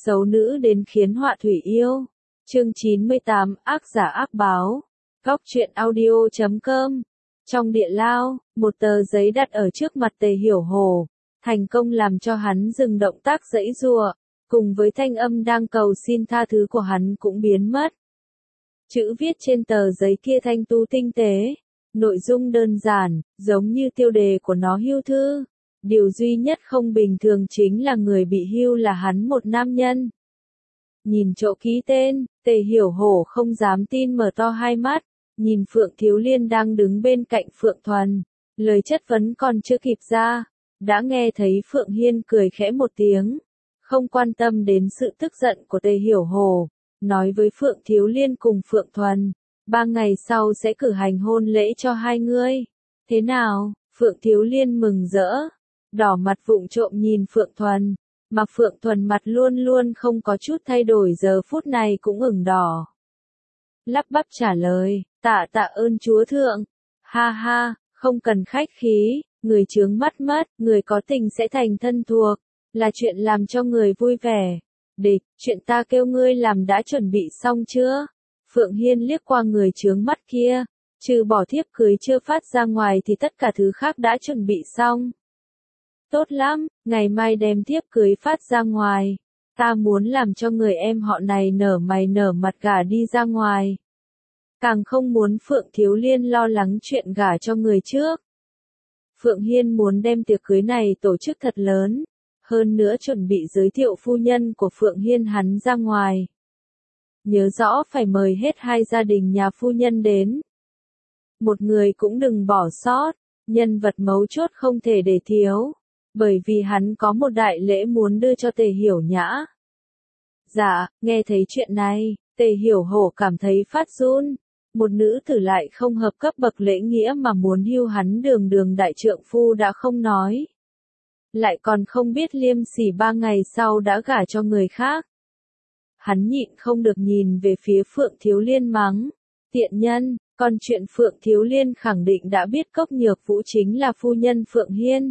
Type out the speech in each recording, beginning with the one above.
Xấu nữ đến khiến họa thủy yêu. Chương 98, ác giả ác báo. Góc truyện audio.com. Trong địa lao, một tờ giấy đặt ở trước mặt Tề Hiểu Hồ, thành công làm cho hắn dừng động tác giãy giụa, cùng với thanh âm đang cầu xin tha thứ của hắn cũng biến mất. Chữ viết trên tờ giấy kia thanh tú tinh tế, nội dung đơn giản, giống như tiêu đề của nó hưu thư. Điều duy nhất không bình thường chính là người bị hưu là hắn một nam nhân. Nhìn chỗ ký tên, Tề Hiểu Hổ không dám tin mở to hai mắt, nhìn Phượng Thiếu Liên đang đứng bên cạnh Phượng Thuần, lời chất vấn còn chưa kịp ra, đã nghe thấy Phượng Hiên cười khẽ một tiếng, không quan tâm đến sự tức giận của Tề Hiểu Hổ, nói với Phượng Thiếu Liên cùng Phượng Thuần, 3 ngày sau sẽ cử hành hôn lễ cho hai ngươi. Thế nào? Phượng Thiếu Liên mừng rỡ, đỏ mặt vụng trộm nhìn Phượng Thuần, mà Phượng Thuần mặt luôn luôn không có chút thay đổi giờ phút này cũng ửng đỏ. Lắp bắp trả lời, tạ ơn chúa thượng. Ha ha, không cần khách khí, người chướng mắt mất, người có tình sẽ thành thân thuộc, là chuyện làm cho người vui vẻ. Địch, chuyện ta kêu ngươi làm đã chuẩn bị xong chưa? Phượng Hiên liếc qua người chướng mắt kia, trừ bỏ thiếp cưới chưa phát ra ngoài thì tất cả thứ khác đã chuẩn bị xong. Tốt lắm, ngày mai đem thiếp cưới phát ra ngoài. Ta muốn làm cho người em họ này nở mày nở mặt gả đi ra ngoài. Càng không muốn Phượng Thiếu Liên lo lắng chuyện gả cho người trước. Phượng Hiên muốn đem tiệc cưới này tổ chức thật lớn, hơn nữa chuẩn bị giới thiệu phu nhân của Phượng Hiên hắn ra ngoài. Nhớ rõ phải mời hết hai gia đình nhà phu nhân đến. Một người cũng đừng bỏ sót, nhân vật mấu chốt không thể để thiếu. Bởi vì hắn có một đại lễ muốn đưa cho Tề Hiểu Nhã. Dạ, nghe thấy chuyện này, Tề Hiểu Hổ cảm thấy phát run. Một nữ tử lại không hợp cấp bậc lễ nghĩa mà muốn hưu hắn đường đại trượng phu đã không nói. Lại còn không biết liêm sỉ 3 ngày sau đã gả cho người khác. Hắn nhịn không được nhìn về phía Phượng Thiếu Liên mắng. Tiện nhân, còn chuyện Phượng Thiếu Liên khẳng định đã biết Cốc Nhược Vũ chính là phu nhân Phượng Hiên.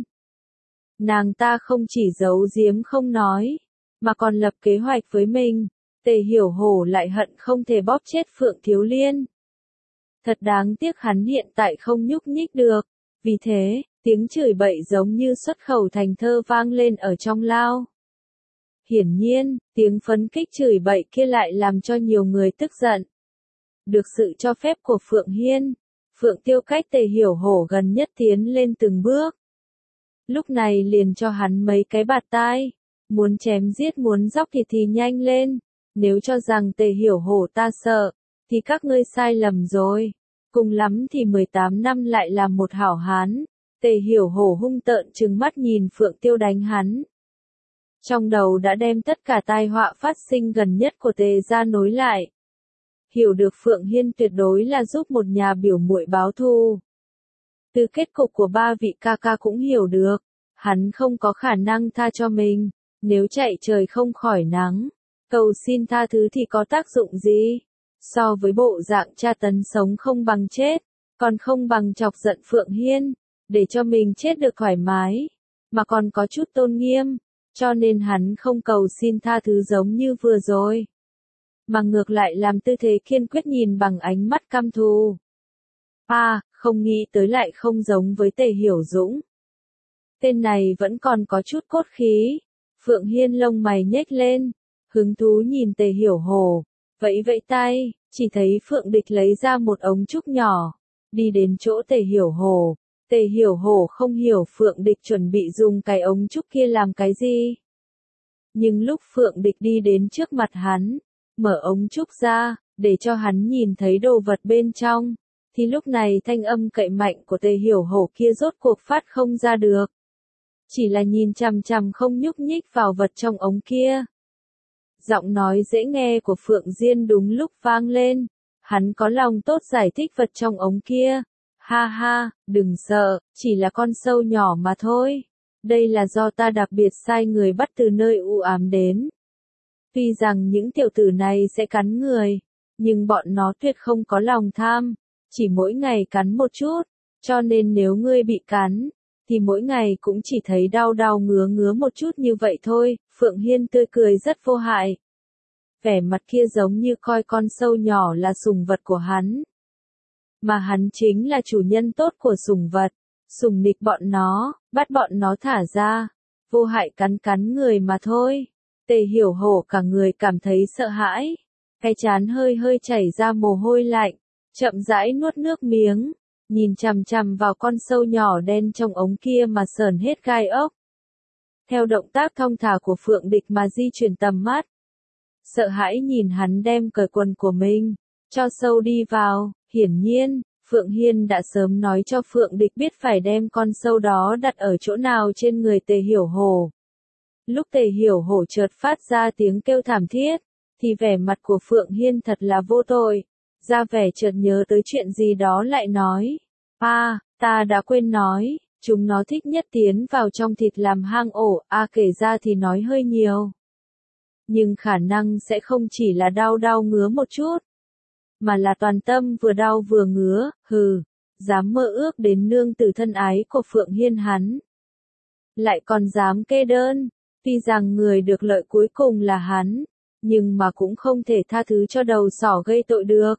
Nàng ta không chỉ giấu giếm không nói, mà còn lập kế hoạch với mình. Tề Hiểu Hổ lại hận không thể bóp chết Phượng Thiếu Liên. Thật đáng tiếc hắn hiện tại không nhúc nhích được. Vì thế, tiếng chửi bậy giống như xuất khẩu thành thơ vang lên ở trong lao. Hiển nhiên, tiếng phấn kích chửi bậy kia lại làm cho nhiều người tức giận. Được sự cho phép của Phượng Hiên, Phượng Tiêu cách Tề Hiểu Hổ gần nhất tiến lên từng bước. Lúc này liền cho hắn mấy cái bạt tai, muốn chém giết muốn dóc thịt thì nhanh lên, nếu cho rằng Tề Hiểu Hổ ta sợ, thì các ngươi sai lầm rồi, cùng lắm thì 18 năm lại làm một hảo hán. Tề Hiểu Hổ hung tợn trừng mắt nhìn Phượng Tiêu đánh hắn. Trong đầu đã đem tất cả tai họa phát sinh gần nhất của Tề gia nối lại. Hiểu được Phượng Hiên tuyệt đối là giúp một nhà biểu muội báo thù. Từ kết cục của ba vị ca ca cũng hiểu được, hắn không có khả năng tha cho mình, nếu chạy trời không khỏi nắng, cầu xin tha thứ thì có tác dụng gì? So với bộ dạng tra tấn sống không bằng chết, còn không bằng chọc giận Phượng Hiên, để cho mình chết được thoải mái, mà còn có chút tôn nghiêm, cho nên hắn không cầu xin tha thứ giống như vừa rồi, mà ngược lại làm tư thế kiên quyết nhìn bằng ánh mắt căm thù. Không nghĩ tới lại không giống với Tề Hiểu Dũng. Tên này vẫn còn có chút cốt khí. Phượng Hiên lông mày nhếch lên, hứng thú nhìn Tề Hiểu Hổ, vẫy tay, chỉ thấy Phượng Địch lấy ra một ống trúc nhỏ, đi đến chỗ Tề Hiểu Hổ. Tề Hiểu Hổ không hiểu Phượng Địch chuẩn bị dùng cái ống trúc kia làm cái gì. Nhưng lúc Phượng Địch đi đến trước mặt hắn, mở ống trúc ra, để cho hắn nhìn thấy đồ vật bên trong, thì lúc này thanh âm cậy mạnh của Tề Hiểu Hổ kia rốt cuộc phát không ra được. Chỉ là nhìn chằm chằm không nhúc nhích vào vật trong ống kia. Giọng nói dễ nghe của Phượng Diên đúng lúc vang lên, hắn có lòng tốt giải thích vật trong ống kia. Ha ha, đừng sợ, chỉ là con sâu nhỏ mà thôi. Đây là do ta đặc biệt sai người bắt từ nơi u ám đến. Tuy rằng những tiểu tử này sẽ cắn người, nhưng bọn nó tuyệt không có lòng tham, chỉ mỗi ngày cắn một chút, cho nên nếu ngươi bị cắn, thì mỗi ngày cũng chỉ thấy đau đau ngứa ngứa một chút như vậy thôi. Phượng Hiên tươi cười rất vô hại. Vẻ mặt kia giống như coi con sâu nhỏ là sủng vật của hắn. Mà hắn chính là chủ nhân tốt của sủng vật, sủng nịch bọn nó, bắt bọn nó thả ra, vô hại cắn cắn người mà thôi. Tề Hiểu Hổ cả người cảm thấy sợ hãi, cái trán hơi hơi chảy ra mồ hôi lạnh, chậm rãi nuốt nước miếng, nhìn chằm chằm vào con sâu nhỏ đen trong ống kia mà sởn hết gai ốc. Theo động tác thong thả của Phượng Địch mà di chuyển tầm mắt, sợ hãi nhìn hắn đem cởi quần của mình, cho sâu đi vào. Hiển nhiên, Phượng Hiên đã sớm nói cho Phượng Địch biết phải đem con sâu đó đặt ở chỗ nào trên người Tề Hiểu Hổ. Lúc Tề Hiểu Hổ chợt phát ra tiếng kêu thảm thiết, thì vẻ mặt của Phượng Hiên thật là vô tội, ra vẻ chợt nhớ tới chuyện gì đó lại nói, ta đã quên nói, chúng nó thích nhất tiến vào trong thịt làm hang ổ, kể ra thì nói hơi nhiều. Nhưng khả năng sẽ không chỉ là đau đau ngứa một chút, mà là toàn tâm vừa đau vừa ngứa, dám mơ ước đến nương tử thân ái của Phượng Hiên hắn. Lại còn dám kê đơn, tuy rằng người được lợi cuối cùng là hắn, nhưng mà cũng không thể tha thứ cho đầu sỏ gây tội được.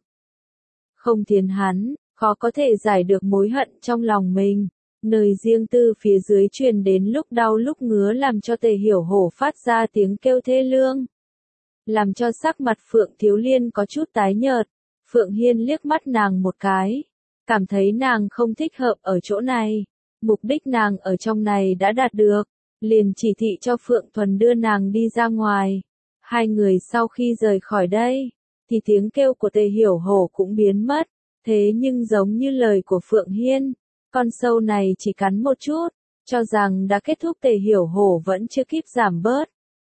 Không thiến hắn, khó có thể giải được mối hận trong lòng mình. Nơi riêng tư phía dưới truyền đến lúc đau lúc ngứa làm cho Tề Hiểu Hổ phát ra tiếng kêu thê lương, làm cho sắc mặt Phượng Thiếu Liên có chút tái nhợt. Phượng Hiên liếc mắt nàng một cái, cảm thấy nàng không thích hợp ở chỗ này, mục đích nàng ở trong này đã đạt được, liền chỉ thị cho Phượng Thuần đưa nàng đi ra ngoài. Hai người sau khi rời khỏi đây, thì tiếng kêu của Tề Hiểu Hổ cũng biến mất, thế nhưng giống như lời của Phượng Hiên, con sâu này chỉ cắn một chút, cho rằng đã kết thúc. Tề Hiểu Hổ vẫn chưa kịp giảm bớt.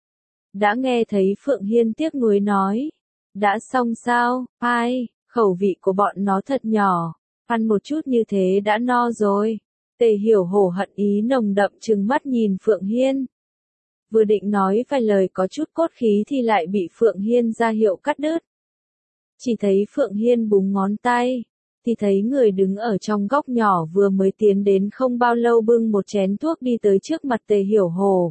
Đã nghe thấy Phượng Hiên tiếc nuối nói, đã xong sao, khẩu vị của bọn nó thật nhỏ, ăn một chút như thế đã no rồi. Tề Hiểu Hổ hận ý nồng đậm trừng mắt nhìn Phượng Hiên. Vừa định nói vài lời có chút cốt khí thì lại bị Phượng Hiên ra hiệu cắt đứt. Chỉ thấy Phượng Hiên búng ngón tay, thì thấy người đứng ở trong góc nhỏ vừa mới tiến đến không bao lâu bưng một chén thuốc đi tới trước mặt Tề Hiểu Hổ.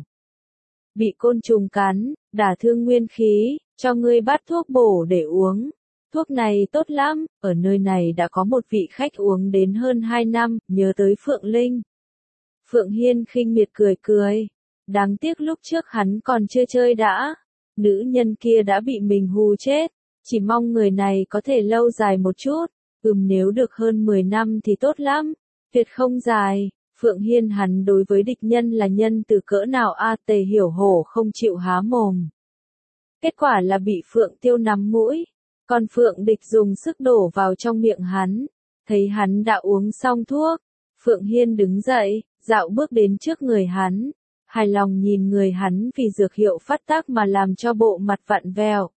Bị côn trùng cắn, đả thương nguyên khí, cho ngươi bát thuốc bổ để uống. Thuốc này tốt lắm, ở nơi này đã có một vị khách uống đến hơn 2 năm, nhớ tới Phượng Linh. Phượng Hiên khinh miệt cười cười, đáng tiếc lúc trước hắn còn chưa chơi đã. Nữ nhân kia đã bị mình hù chết, chỉ mong người này có thể lâu dài một chút, nếu được hơn 10 năm thì tốt lắm, tuyệt không dài. Phượng Hiên hắn đối với địch nhân là nhân từ cỡ nào Tề Hiểu Hổ không chịu há mồm. Kết quả là bị Phượng Tiêu nắm mũi, còn Phượng Địch dùng sức đổ vào trong miệng hắn. Thấy hắn đã uống xong thuốc, Phượng Hiên đứng dậy, dạo bước đến trước người hắn, hài lòng nhìn người hắn vì dược hiệu phát tác mà làm cho bộ mặt vặn vẹo.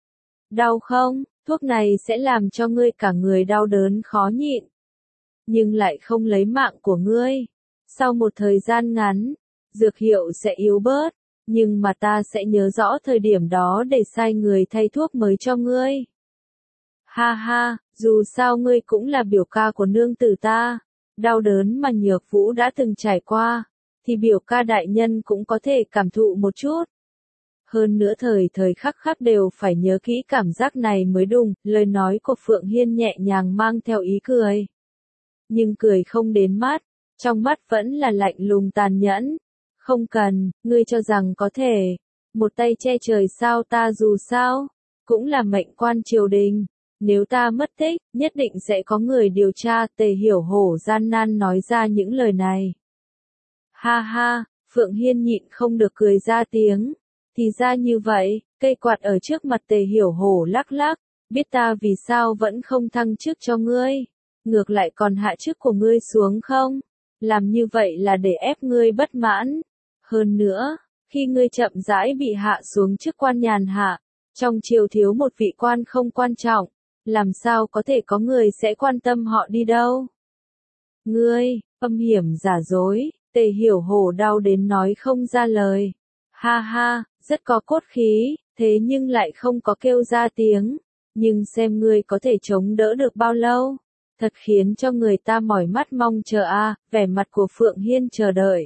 Đau không? Thuốc này sẽ làm cho ngươi cả người đau đớn khó nhịn, nhưng lại không lấy mạng của ngươi. Sau một thời gian ngắn, dược hiệu sẽ yếu bớt, nhưng mà ta sẽ nhớ rõ thời điểm đó để sai người thay thuốc mới cho ngươi. Ha ha, dù sao ngươi cũng là biểu ca của nương tử ta, đau đớn mà Nhược Vũ đã từng trải qua, thì biểu ca đại nhân cũng có thể cảm thụ một chút. Hơn nữa thời khắc khắc đều phải nhớ kỹ cảm giác này mới đúng. Lời nói của Phượng Hiên nhẹ nhàng mang theo ý cười, nhưng cười không đến mắt, trong mắt vẫn là lạnh lùng tàn nhẫn. Không cần, ngươi cho rằng có thể một tay che trời sao? Ta dù sao cũng là mệnh quan triều đình, nếu ta mất tích, nhất định sẽ có người điều tra. Tề Hiểu Hổ gian nan nói ra những lời này. Ha ha, Phượng Hiên nhịn không được cười ra tiếng. Thì ra như vậy, cây quạt ở trước mặt Tề Hiểu Hổ lắc lắc, biết ta vì sao vẫn không thăng chức cho ngươi, ngược lại còn hạ chức của ngươi xuống không? Làm như vậy là để ép ngươi bất mãn. Hơn nữa, khi ngươi chậm rãi bị hạ xuống chức quan nhàn hạ, trong triều thiếu một vị quan không quan trọng, làm sao có thể có người sẽ quan tâm họ đi đâu? Ngươi, âm hiểm giả dối. Tề Hiểu Hổ đau đến nói không ra lời. Ha ha, rất có cốt khí, thế nhưng lại không có kêu ra tiếng. Nhưng xem ngươi có thể chống đỡ được bao lâu. Thật khiến cho người ta mỏi mắt mong chờ vẻ mặt của Phượng Hiên chờ đợi.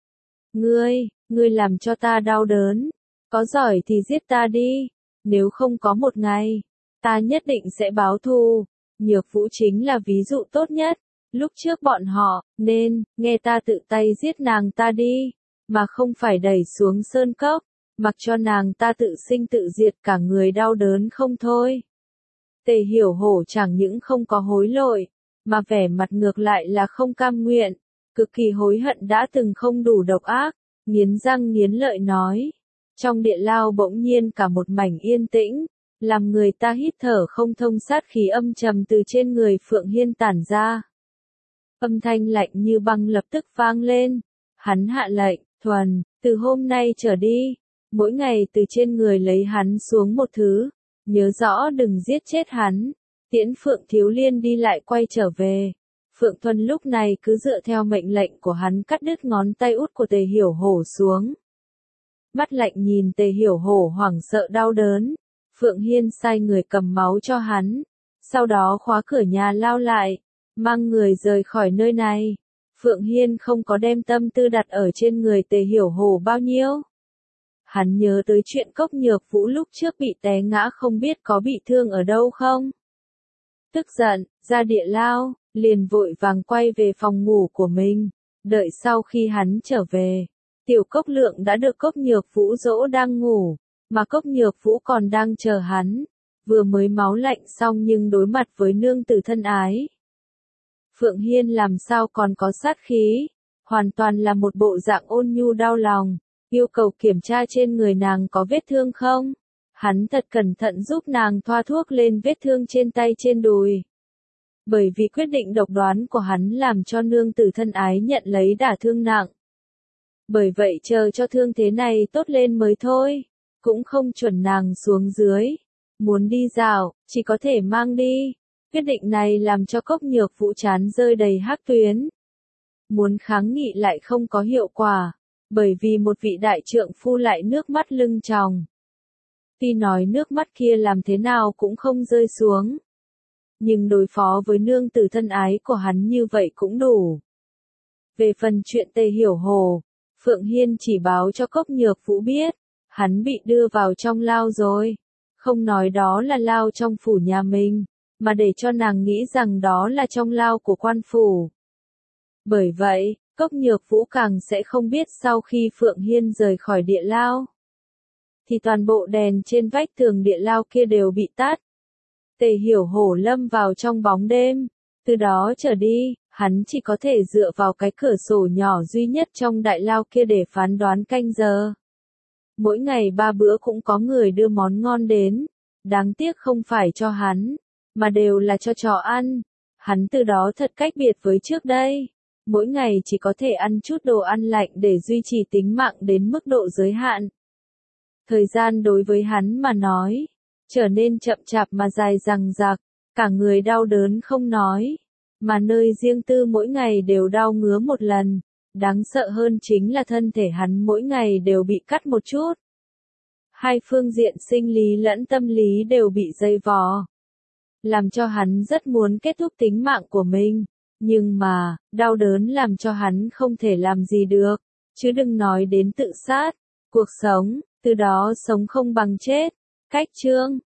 Ngươi làm cho ta đau đớn. Có giỏi thì giết ta đi. Nếu không có một ngày, ta nhất định sẽ báo thù. Nhược Vũ chính là ví dụ tốt nhất. Lúc trước bọn họ, nên, nghe ta tự tay giết nàng ta đi. Mà không phải đẩy xuống sơn cốc. Mặc cho nàng ta tự sinh tự diệt, cả người đau đớn không thôi. Tề Hiểu Hổ chẳng những không có hối lỗi, mà vẻ mặt ngược lại là không cam nguyện, cực kỳ hối hận đã từng không đủ độc ác, nghiến răng nghiến lợi nói. Trong địa lao bỗng nhiên cả một mảnh yên tĩnh, làm người ta hít thở không thông, sát khí âm trầm từ trên người Phượng Hiên tản ra. Âm thanh lạnh như băng lập tức vang lên, hắn hạ lệnh, Thuần, từ hôm nay trở đi, mỗi ngày từ trên người lấy hắn xuống một thứ. Nhớ rõ đừng giết chết hắn. Tiễn Phượng Thiếu Liên đi lại quay trở về. Phượng Thuần lúc này cứ dựa theo mệnh lệnh của hắn cắt đứt ngón tay út của Tề Hiểu Hổ xuống. Mắt lạnh nhìn Tề Hiểu Hổ hoảng sợ đau đớn. Phượng Hiên sai người cầm máu cho hắn. Sau đó khóa cửa nhà lao lại. Mang người rời khỏi nơi này. Phượng Hiên không có đem tâm tư đặt ở trên người Tề Hiểu Hổ bao nhiêu. Hắn nhớ tới chuyện Cốc Nhược Vũ lúc trước bị té ngã không biết có bị thương ở đâu không. Tức giận, ra địa lao, liền vội vàng quay về phòng ngủ của mình. Đợi sau khi hắn trở về, Tiểu Cốc Lượng đã được Cốc Nhược Vũ dỗ đang ngủ, mà Cốc Nhược Vũ còn đang chờ hắn. Vừa mới máu lạnh xong nhưng đối mặt với nương tử thân ái. Phượng Hiên làm sao còn có sát khí, hoàn toàn là một bộ dạng ôn nhu đau lòng. Yêu cầu kiểm tra trên người nàng có vết thương không? Hắn thật cẩn thận giúp nàng thoa thuốc lên vết thương trên tay trên đùi. Bởi vì quyết định độc đoán của hắn làm cho nương tử thân ái nhận lấy đả thương nặng. Bởi vậy chờ cho thương thế này tốt lên mới thôi. Cũng không chuẩn nàng xuống dưới. Muốn đi dạo, chỉ có thể mang đi. Quyết định này làm cho Cốc Nhược Vũ chán rơi đầy hắc tuyến. Muốn kháng nghị lại không có hiệu quả. Bởi vì một vị đại trượng phu lại nước mắt lưng tròng. Tuy nói nước mắt kia làm thế nào cũng không rơi xuống. Nhưng đối phó với nương tử thân ái của hắn như vậy cũng đủ. Về phần chuyện Tề Hiểu Hổ, Phượng Hiên chỉ báo cho Cốc Nhược Vũ biết. Hắn bị đưa vào trong lao rồi. Không nói đó là lao trong phủ nhà mình, mà để cho nàng nghĩ rằng đó là trong lao của quan phủ. Bởi vậy, Cốc Nhược Vũ càng sẽ không biết sau khi Phượng Hiên rời khỏi địa lao, thì toàn bộ đèn trên vách tường địa lao kia đều bị tắt. Tề Hiểu Hổ lâm vào trong bóng đêm. Từ đó trở đi, hắn chỉ có thể dựa vào cái cửa sổ nhỏ duy nhất trong đại lao kia để phán đoán canh giờ. Mỗi ngày 3 bữa cũng có người đưa món ngon đến. Đáng tiếc không phải cho hắn, mà đều là cho chó ăn. Hắn từ đó thật cách biệt với trước đây. Mỗi ngày chỉ có thể ăn chút đồ ăn lạnh để duy trì tính mạng đến mức độ giới hạn. Thời gian đối với hắn mà nói, trở nên chậm chạp mà dài dằng dặc, cả người đau đớn không nói, mà nơi riêng tư mỗi ngày đều đau ngứa một lần. Đáng sợ hơn chính là thân thể hắn mỗi ngày đều bị cắt một chút. Hai phương diện sinh lý lẫn tâm lý đều bị dây vò, làm cho hắn rất muốn kết thúc tính mạng của mình. Nhưng mà, đau đớn làm cho hắn không thể làm gì được, chứ đừng nói đến tự sát. Cuộc sống, từ đó sống không bằng chết. Cách chương